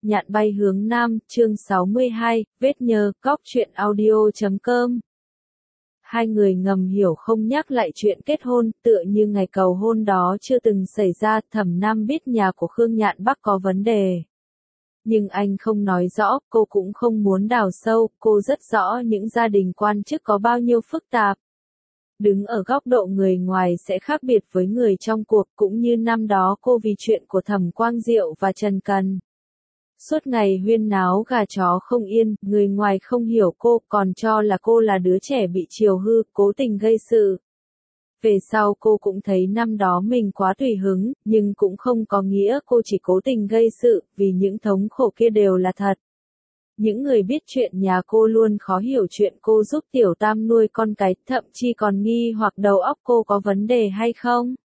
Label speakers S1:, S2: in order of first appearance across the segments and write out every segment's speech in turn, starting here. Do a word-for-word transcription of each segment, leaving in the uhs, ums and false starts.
S1: Nhạn bay hướng Nam, chương sáu mươi hai, vết nhơ, góc truyện audio chấm com. Hai người ngầm hiểu không nhắc lại chuyện kết hôn, tựa như ngày cầu hôn đó chưa từng xảy ra. Thẩm Nam biết nhà của Khương Nhạn Bắc có vấn đề. Nhưng anh không nói rõ, cô cũng không muốn đào sâu, cô rất rõ những gia đình quan chức có bao nhiêu phức tạp. Đứng ở góc độ người ngoài sẽ khác biệt với người trong cuộc, cũng như năm đó cô vì chuyện của Thẩm Quang Diệu và Trần Cần. Suốt ngày huyên náo gà chó không yên, người ngoài không hiểu cô, còn cho là cô là đứa trẻ bị chiều hư, cố tình gây sự. Về sau cô cũng thấy năm đó mình quá tùy hứng, nhưng cũng không có nghĩa cô chỉ cố tình gây sự, vì những thống khổ kia đều là thật. Những người biết chuyện nhà cô luôn khó hiểu chuyện cô giúp Tiểu Tam nuôi con cái, thậm chí còn nghi hoặc đầu óc cô có vấn đề hay không.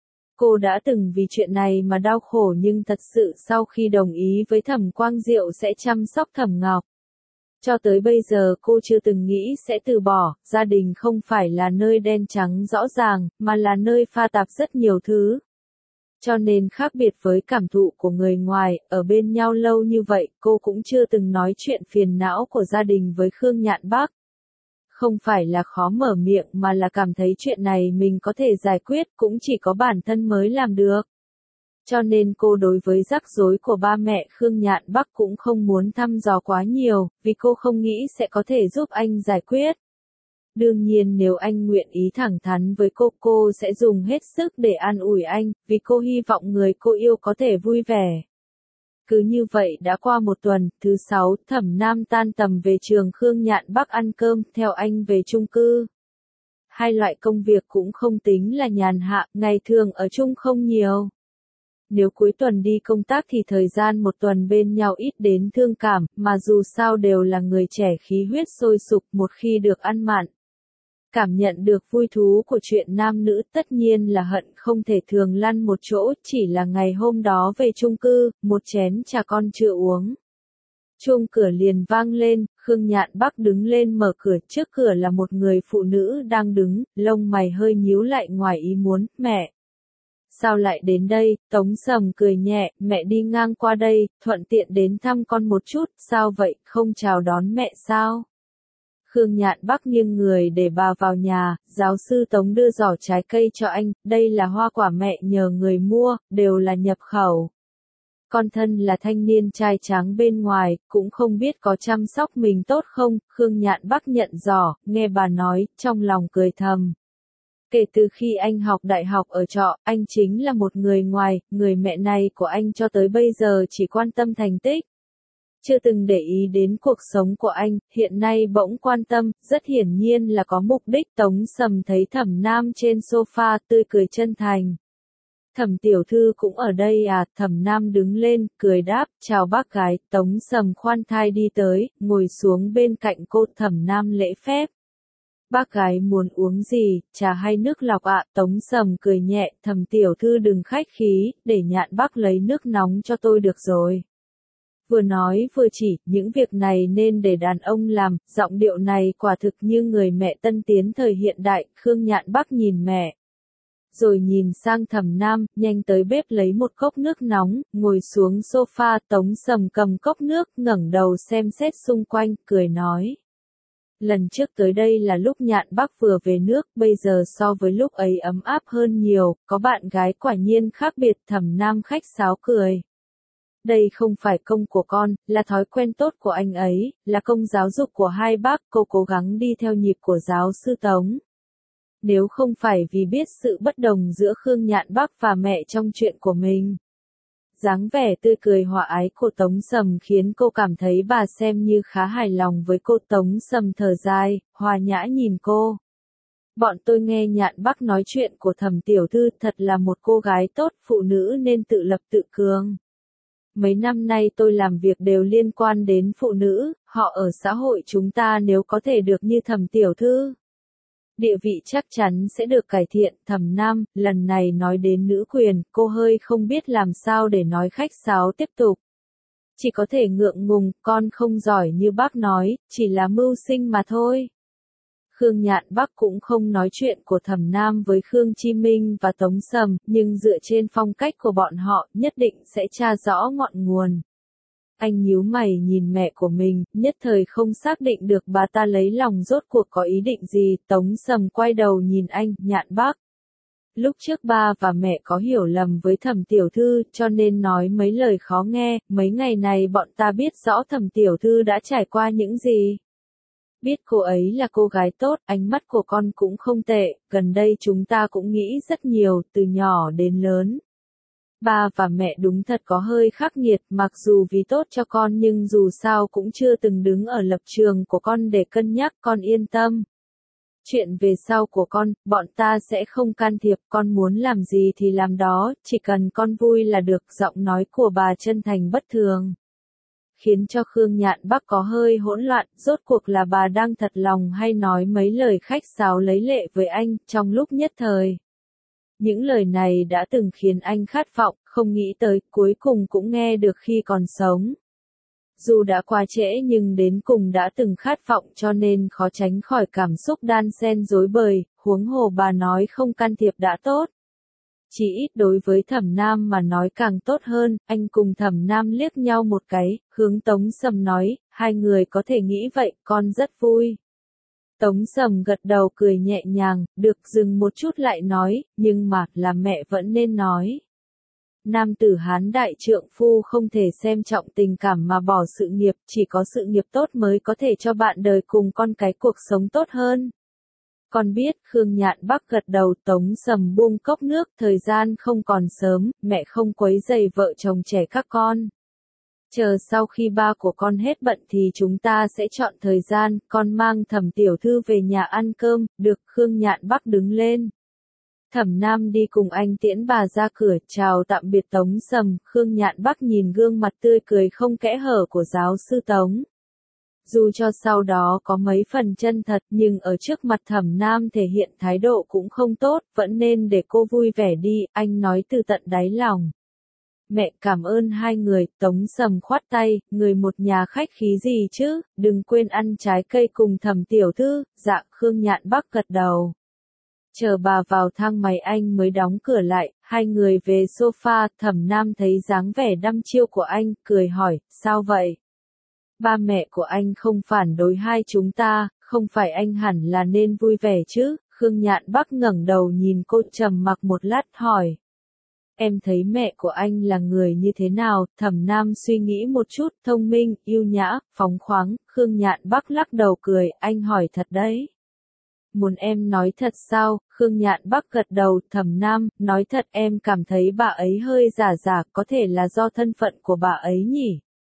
S1: Cô đã từng vì chuyện này mà đau khổ, nhưng thật sự sau khi đồng ý với Thẩm Quang Diệu sẽ chăm sóc Thẩm Ngọc. Cho tới bây giờ cô chưa từng nghĩ sẽ từ bỏ, gia đình không phải là nơi đen trắng rõ ràng, mà là nơi pha tạp rất nhiều thứ. Cho nên khác biệt với cảm thụ của người ngoài, ở bên nhau lâu như vậy, cô cũng chưa từng nói chuyện phiền não của gia đình với Khương Nhạn Bắc. Không phải là khó mở miệng mà là cảm thấy chuyện này mình có thể giải quyết, cũng chỉ có bản thân mới làm được. Cho nên cô đối với rắc rối của ba mẹ Khương Nhạn Bắc cũng không muốn thăm dò quá nhiều, vì cô không nghĩ sẽ có thể giúp anh giải quyết. Đương nhiên nếu anh nguyện ý thẳng thắn với cô, cô sẽ dùng hết sức để an ủi anh, vì cô hy vọng người cô yêu có thể vui vẻ. Cứ như vậy đã qua một tuần, thứ sáu, Thẩm Nam tan tầm về trường Khương Nhạn Bắc ăn cơm, theo anh về chung cư. Hai loại công việc cũng không tính là nhàn hạ, ngày thường ở chung không nhiều. Nếu cuối tuần đi công tác thì thời gian một tuần bên nhau ít đến thương cảm, mà dù sao đều là người trẻ khí huyết sôi sục, một khi được ăn mặn. Cảm nhận được vui thú của chuyện nam nữ, tất nhiên là hận không thể thường lăn một chỗ, chỉ là ngày hôm đó về chung cư, một chén trà con chưa uống. Chuông cửa liền vang lên, Khương Nhạn Bắc đứng lên mở cửa, trước cửa là một người phụ nữ đang đứng, lông mày hơi nhíu lại ngoài ý muốn, mẹ. Sao lại đến đây? Tống Sầm cười nhẹ, mẹ đi ngang qua đây, thuận tiện đến thăm con một chút, sao vậy, không chào đón mẹ sao? Khương Nhạn Bắc nghiêng người để bà vào nhà, giáo sư Tống đưa giỏ trái cây cho anh, đây là hoa quả mẹ nhờ người mua, đều là nhập khẩu. Con thân là thanh niên trai tráng bên ngoài, cũng không biết có chăm sóc mình tốt không, Khương Nhạn Bắc nhận giỏ, nghe bà nói, trong lòng cười thầm. Kể từ khi anh học đại học ở trọ, anh chính là một người ngoài, người mẹ này của anh cho tới bây giờ chỉ quan tâm thành tích. Chưa từng để ý đến cuộc sống của anh, hiện nay bỗng quan tâm, rất hiển nhiên là có mục đích. Tống Sầm thấy Thẩm Nam trên sofa, tươi cười chân thành. Thẩm tiểu thư cũng ở đây à? Thẩm Nam đứng lên, cười đáp, chào bác gái. Tống Sầm khoan thai đi tới, ngồi xuống bên cạnh cô. Thẩm Nam lễ phép. Bác gái muốn uống gì, trà hay nước lọc ạ? Tống Sầm cười nhẹ, Thẩm tiểu thư đừng khách khí, để Nhạn Bắc lấy nước nóng cho tôi được rồi. Vừa nói vừa chỉ, những việc này nên để đàn ông làm, giọng điệu này quả thực như người mẹ tân tiến thời hiện đại. Khương Nhạn Bắc nhìn mẹ, rồi nhìn sang Thẩm Nam, nhanh tới bếp lấy một cốc nước nóng, ngồi xuống sofa. Tống Sầm cầm cốc nước, ngẩng đầu xem xét xung quanh, cười nói. Lần trước tới đây là lúc Nhạn Bắc vừa về nước, bây giờ so với lúc ấy ấm áp hơn nhiều, có bạn gái quả nhiên khác biệt. Thẩm Nam khách sáo cười. Đây không phải công của con, là thói quen tốt của anh ấy, là công giáo dục của hai bác, cô cố gắng đi theo nhịp của giáo sư Tống. Nếu không phải vì biết sự bất đồng giữa Khương Nhạn Bắc và mẹ trong chuyện của mình. Dáng vẻ tươi cười hòa ái của Tống Sầm khiến cô cảm thấy bà xem như khá hài lòng với cô. Tống Sầm thở dài, hòa nhã nhìn cô. Bọn tôi nghe Nhạn Bắc nói chuyện của Thẩm tiểu thư, thật là một cô gái tốt, phụ nữ nên tự lập tự cường. Mấy năm nay tôi làm việc đều liên quan đến phụ nữ, họ ở xã hội chúng ta nếu có thể được như Thẩm tiểu thư, địa vị chắc chắn sẽ được cải thiện. Thẩm Nam, lần này nói đến nữ quyền, cô hơi không biết làm sao để nói khách sáo tiếp tục. Chỉ có thể ngượng ngùng, con không giỏi như bác nói, chỉ là mưu sinh mà thôi. Khương Nhạn Bắc cũng không nói chuyện của Thẩm Nam với Khương Chi Minh và Tống Sầm, nhưng dựa trên phong cách của bọn họ, nhất định sẽ tra rõ ngọn nguồn. Anh nhíu mày nhìn mẹ của mình, nhất thời không xác định được bà ta lấy lòng rốt cuộc có ý định gì. Tống Sầm quay đầu nhìn anh, Nhạn Bắc. Lúc trước ba và mẹ có hiểu lầm với Thẩm tiểu thư, cho nên nói mấy lời khó nghe, mấy ngày này bọn ta biết rõ Thẩm tiểu thư đã trải qua những gì. Biết cô ấy là cô gái tốt, ánh mắt của con cũng không tệ, gần đây chúng ta cũng nghĩ rất nhiều, từ nhỏ đến lớn. Ba và mẹ đúng thật có hơi khắc nghiệt, mặc dù vì tốt cho con nhưng dù sao cũng chưa từng đứng ở lập trường của con để cân nhắc, con yên tâm. Chuyện về sau của con, bọn ta sẽ không can thiệp, con muốn làm gì thì làm đó, chỉ cần con vui là được. Giọng nói của bà chân thành bất thường, khiến cho Khương Nhạn Bắc có hơi hỗn loạn, rốt cuộc là bà đang thật lòng hay nói mấy lời khách sáo lấy lệ với anh, trong lúc nhất thời. Những lời này đã từng khiến anh khát vọng, không nghĩ tới, cuối cùng cũng nghe được khi còn sống. Dù đã quá trễ nhưng đến cùng đã từng khát vọng cho nên khó tránh khỏi cảm xúc đan xen rối bời, huống hồ bà nói không can thiệp đã tốt. Chỉ ít đối với Thẩm Nam mà nói càng tốt hơn, anh cùng Thẩm Nam liếc nhau một cái, hướng Tống Sầm nói, hai người có thể nghĩ vậy, con rất vui. Tống Sầm gật đầu cười nhẹ nhàng, được, dừng một chút lại nói, nhưng mà, là mẹ vẫn nên nói. Nam tử Hán đại trượng phu không thể xem trọng tình cảm mà bỏ sự nghiệp, chỉ có sự nghiệp tốt mới có thể cho bạn đời cùng con cái cuộc sống tốt hơn. Con biết, Khương Nhạn Bắc gật đầu. Tống Sầm buông cốc nước, thời gian không còn sớm, mẹ không quấy rầy vợ chồng trẻ các con. Chờ sau khi ba của con hết bận thì chúng ta sẽ chọn thời gian, con mang Thẩm tiểu thư về nhà ăn cơm, được. Khương Nhạn Bắc đứng lên. Thẩm Nam đi cùng anh tiễn bà ra cửa, chào tạm biệt Tống Sầm. Khương Nhạn Bắc nhìn gương mặt tươi cười không kẽ hở của giáo sư Tống. Dù cho sau đó có mấy phần chân thật nhưng ở trước mặt Thẩm Nam thể hiện thái độ cũng không tốt, vẫn nên để cô vui vẻ đi, anh nói từ tận đáy lòng. Mẹ cảm ơn hai người. Tống Sầm khoát tay, người một nhà khách khí gì chứ, đừng quên ăn trái cây cùng Thẩm tiểu thư. Dạ. Khương Nhạn Bắc gật đầu. Chờ bà vào thang máy anh mới đóng cửa lại, hai người về sofa. Thẩm Nam thấy dáng vẻ đăm chiêu của anh, cười hỏi, sao vậy? Ba mẹ của anh không phản đối hai chúng ta, không phải anh hẳn là nên vui vẻ chứ? Khương Nhạn Bắc ngẩng đầu nhìn cô, trầm mặc một lát hỏi. Em thấy mẹ của anh là người như thế nào? Thẩm Nam suy nghĩ một chút, thông minh, yêu nhã, phóng khoáng. Khương Nhạn Bắc lắc đầu cười, anh hỏi thật đấy. Muốn em nói thật sao? Khương Nhạn Bắc gật đầu. Thẩm Nam, nói thật, em cảm thấy bà ấy hơi giả giả, có thể là do thân phận của bà ấy nhỉ?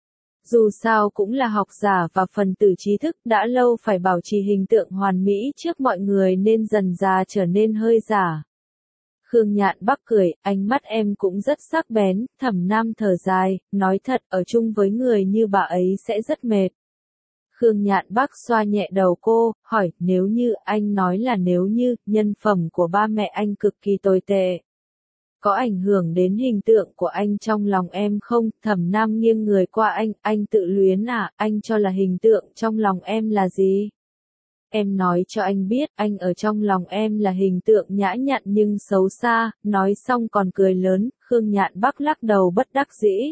S1: Dù sao cũng là học giả và phần tử trí thức, đã lâu phải bảo trì hình tượng hoàn mỹ trước mọi người nên dần dà trở nên hơi giả. Khương Nhạn Bắc cười, ánh mắt em cũng rất sắc bén. Thẩm Nam thở dài, nói thật, ở chung với người như bà ấy sẽ rất mệt. Khương Nhạn Bắc xoa nhẹ đầu cô, hỏi, nếu như, anh nói là nếu như, nhân phẩm của ba mẹ anh cực kỳ tồi tệ. Có ảnh hưởng đến hình tượng của anh trong lòng em không? Thẩm Nam nghiêng người qua anh, anh tự luyến à, anh cho là hình tượng trong lòng em là gì? Em nói cho anh biết, anh ở trong lòng em là hình tượng nhã nhặn nhưng xấu xa. Nói xong còn cười lớn. Khương Nhạn Bắc lắc đầu bất đắc dĩ.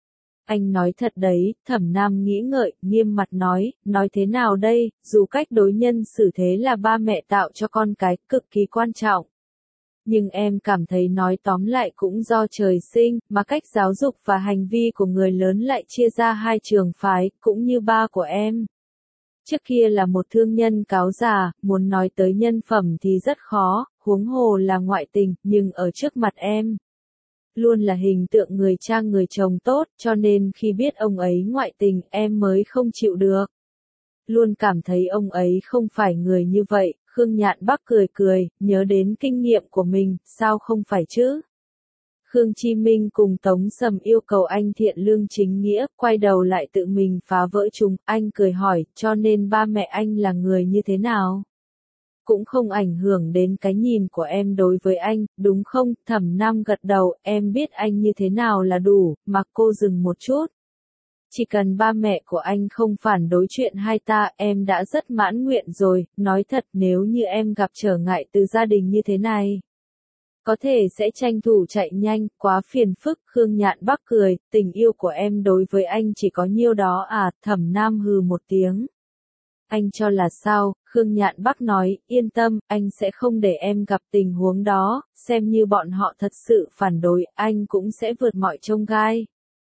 S1: Anh nói thật đấy. Thẩm Nam nghĩ ngợi, nghiêm mặt nói, nói thế nào đây, dù cách đối nhân xử thế là ba mẹ tạo cho con cái, cực kỳ quan trọng. Nhưng em cảm thấy nói tóm lại cũng do trời sinh, mà cách giáo dục và hành vi của người lớn lại chia ra hai trường phái, cũng như ba của em. Trước kia là một thương nhân cáo già, muốn nói tới nhân phẩm thì rất khó, huống hồ là ngoại tình, nhưng ở trước mặt em. Luôn là hình tượng người cha người chồng tốt, cho nên khi biết ông ấy ngoại tình, em mới không chịu được. Luôn cảm thấy ông ấy không phải người như vậy. Khương Nhạn Bắc cười cười, nhớ đến kinh nghiệm của mình, sao không phải chứ? Khương Chi Minh cùng Tống Sầm yêu cầu anh thiện lương chính nghĩa, quay đầu lại tự mình phá vỡ chúng. Anh cười hỏi, cho nên ba mẹ anh là người như thế nào? Cũng không ảnh hưởng đến cái nhìn của em đối với anh, đúng không? Thẩm Nam gật đầu, em biết anh như thế nào là đủ. Mặc cô dừng một chút. Chỉ cần ba mẹ của anh không phản đối chuyện hai ta, em đã rất mãn nguyện rồi. Nói thật, nếu như em gặp trở ngại từ gia đình như thế này, Có thể sẽ tranh thủ chạy nhanh, quá phiền phức, Khương Nhạn Bắc cười, tình yêu của em đối với anh chỉ có nhiêu đó à, Thẩm Nam hừ một tiếng. Anh cho là sao, Khương Nhạn Bắc nói, yên tâm, anh sẽ không để em gặp tình huống đó, xem như bọn họ thật sự phản đối, anh cũng sẽ vượt mọi chông gai.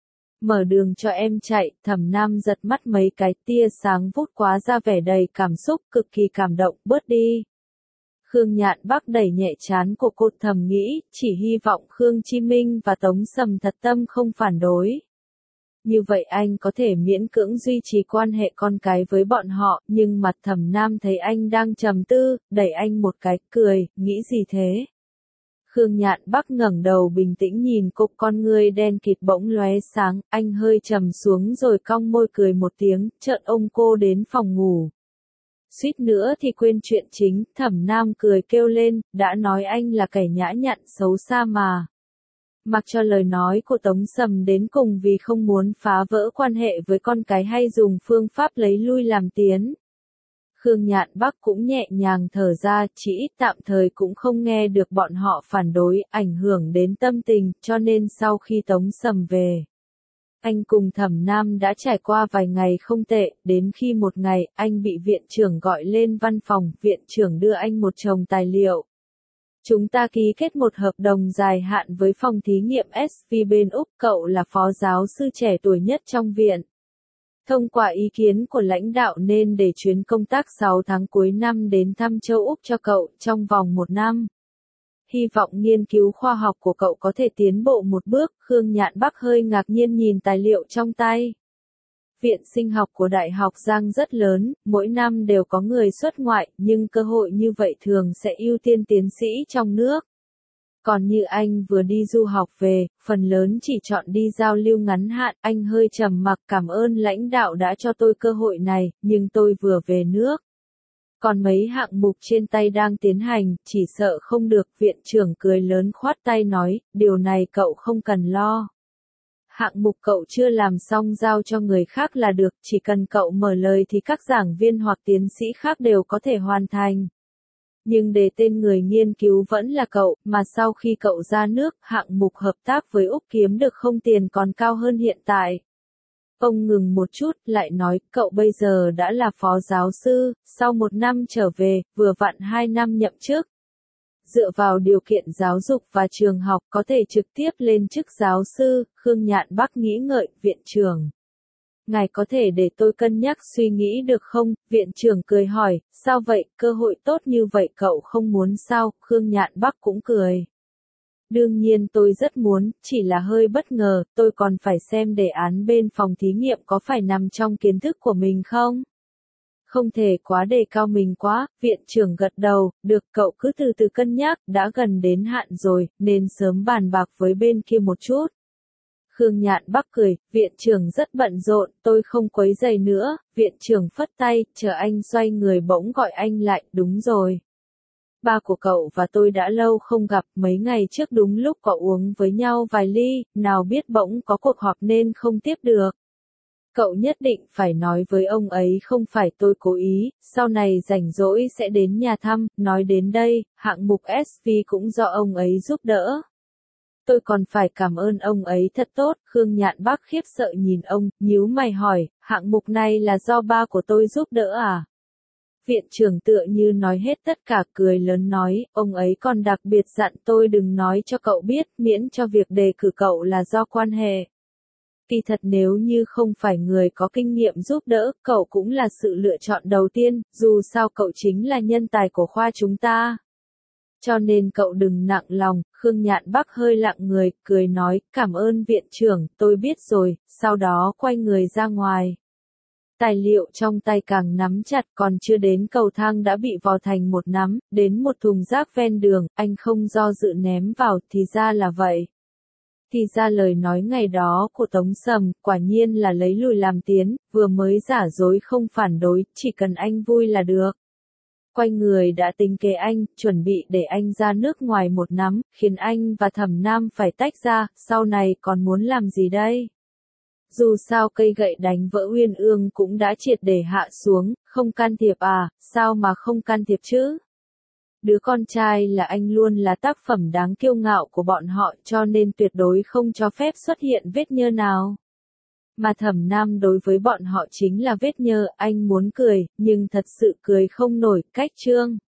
S1: Mở đường cho em chạy, Thẩm Nam giật mắt mấy cái tia sáng vút quá ra vẻ đầy cảm xúc, cực kỳ cảm động, bớt đi. Khương Nhạn Bắc đẩy nhẹ trán của cô thầm nghĩ, chỉ hy vọng Khương Chí Minh và Tống Sầm thật tâm không phản đối. Như vậy anh có thể miễn cưỡng duy trì quan hệ con cái với bọn họ, nhưng mặt Thẩm Nam thấy anh đang trầm tư, đẩy anh một cái, cười, nghĩ gì thế? Khương Nhạn Bắc ngẩng đầu bình tĩnh nhìn cô, con ngươi đen kịt bỗng lóe sáng, anh hơi trầm xuống rồi cong môi cười một tiếng, chợt ôm cô đến phòng ngủ. Suýt nữa thì quên chuyện chính, Thẩm Nam cười kêu lên, đã nói anh là kẻ nhã nhặn xấu xa mà. Mặc cho lời nói của Tống Sầm đến cùng vì không muốn phá vỡ quan hệ với con cái hay dùng phương pháp lấy lui làm tiến. Khương Nhạn Bắc cũng nhẹ nhàng thở ra, chỉ ít tạm thời cũng không nghe được bọn họ phản đối, ảnh hưởng đến tâm tình, cho nên sau khi Tống Sầm về, anh cùng Thẩm Nam đã trải qua vài ngày không tệ, đến khi một ngày, anh bị viện trưởng gọi lên văn phòng, viện trưởng đưa anh một chồng tài liệu. Chúng ta ký kết một hợp đồng dài hạn với phòng thí nghiệm ét vê bên Úc, cậu là phó giáo sư trẻ tuổi nhất trong viện. Thông qua ý kiến của lãnh đạo nên để chuyến công tác sáu tháng cuối năm đến thăm châu Úc cho cậu trong vòng một năm. Hy vọng nghiên cứu khoa học của cậu có thể tiến bộ một bước, Khương Nhạn Bắc hơi ngạc nhiên nhìn tài liệu trong tay. Viện sinh học của Đại học Giang rất lớn, mỗi năm đều có người xuất ngoại, nhưng cơ hội như vậy thường sẽ ưu tiên tiến sĩ trong nước. Còn như anh vừa đi du học về, phần lớn chỉ chọn đi giao lưu ngắn hạn, anh hơi trầm mặc cảm ơn lãnh đạo đã cho tôi cơ hội này, nhưng tôi vừa về nước. Còn mấy hạng mục trên tay đang tiến hành, chỉ sợ không được, viện trưởng cười lớn khoát tay nói, điều này cậu không cần lo. Hạng mục cậu chưa làm xong giao cho người khác là được, chỉ cần cậu mở lời thì các giảng viên hoặc tiến sĩ khác đều có thể hoàn thành. Nhưng đề tên người nghiên cứu vẫn là cậu, mà sau khi cậu ra nước, hạng mục hợp tác với Úc kiếm được không tiền còn cao hơn hiện tại. Ông ngừng một chút, lại nói, cậu bây giờ đã là phó giáo sư, sau một năm trở về, vừa vặn hai năm nhậm chức. Dựa vào điều kiện giáo dục và trường học có thể trực tiếp lên chức giáo sư, Khương Nhạn Bắc nghĩ ngợi, viện trưởng. Ngài có thể để tôi cân nhắc suy nghĩ được không? Viện trưởng cười hỏi, sao vậy, cơ hội tốt như vậy cậu không muốn sao? Khương Nhạn Bắc cũng cười. Đương nhiên tôi rất muốn, chỉ là hơi bất ngờ, tôi còn phải xem đề án bên phòng thí nghiệm có phải nằm trong kiến thức của mình không? Không thể quá đề cao mình quá, viện trưởng gật đầu, được cậu cứ từ từ cân nhắc, đã gần đến hạn rồi, nên sớm bàn bạc với bên kia một chút. Khương Nhạn Bắc cười, viện trưởng rất bận rộn, tôi không quấy rầy nữa, viện trưởng phất tay, chờ anh xoay người bỗng gọi anh lại, đúng rồi. Ba của cậu và tôi đã lâu không gặp, mấy ngày trước đúng lúc có uống với nhau vài ly, nào biết bỗng có cuộc họp nên không tiếp được. Cậu nhất định phải nói với ông ấy không phải tôi cố ý, sau này rảnh rỗi sẽ đến nhà thăm, nói đến đây, hạng mục ét vê cũng do ông ấy giúp đỡ. Tôi còn phải cảm ơn ông ấy thật tốt, Khương Nhạn Bắc khiếp sợ nhìn ông, nhíu mày hỏi, hạng mục này là do ba của tôi giúp đỡ à? Viện trưởng tựa như nói hết tất cả cười lớn nói, ông ấy còn đặc biệt dặn tôi đừng nói cho cậu biết, miễn cho việc đề cử cậu là do quan hệ. Kỳ thật nếu như không phải người có kinh nghiệm giúp đỡ, cậu cũng là sự lựa chọn đầu tiên, dù sao cậu chính là nhân tài của khoa chúng ta. Cho nên cậu đừng nặng lòng, Khương Nhạn Bắc hơi lặng người, cười nói, cảm ơn viện trưởng, tôi biết rồi, sau đó quay người ra ngoài. Tài liệu trong tay càng nắm chặt còn chưa đến cầu thang đã bị vò thành một nắm, đến một thùng rác ven đường, anh không do dự ném vào, thì ra là vậy. Thì ra lời nói ngày đó của Tống Sầm, quả nhiên là lấy lùi làm tiến, vừa mới giả dối không phản đối, chỉ cần anh vui là được. Quay người đã tính kế anh, chuẩn bị để anh ra nước ngoài một năm, khiến anh và Thẩm Nam phải tách ra, sau này còn muốn làm gì đây? Dù sao cây gậy đánh vỡ uyên ương cũng đã triệt để hạ xuống, không can thiệp à, sao mà không can thiệp chứ? Đứa con trai là anh luôn là tác phẩm đáng kiêu ngạo của bọn họ, cho nên tuyệt đối không cho phép xuất hiện vết nhơ nào. Mà Thẩm Nam đối với bọn họ chính là vết nhơ, anh muốn cười, nhưng thật sự cười không nổi, cách Trương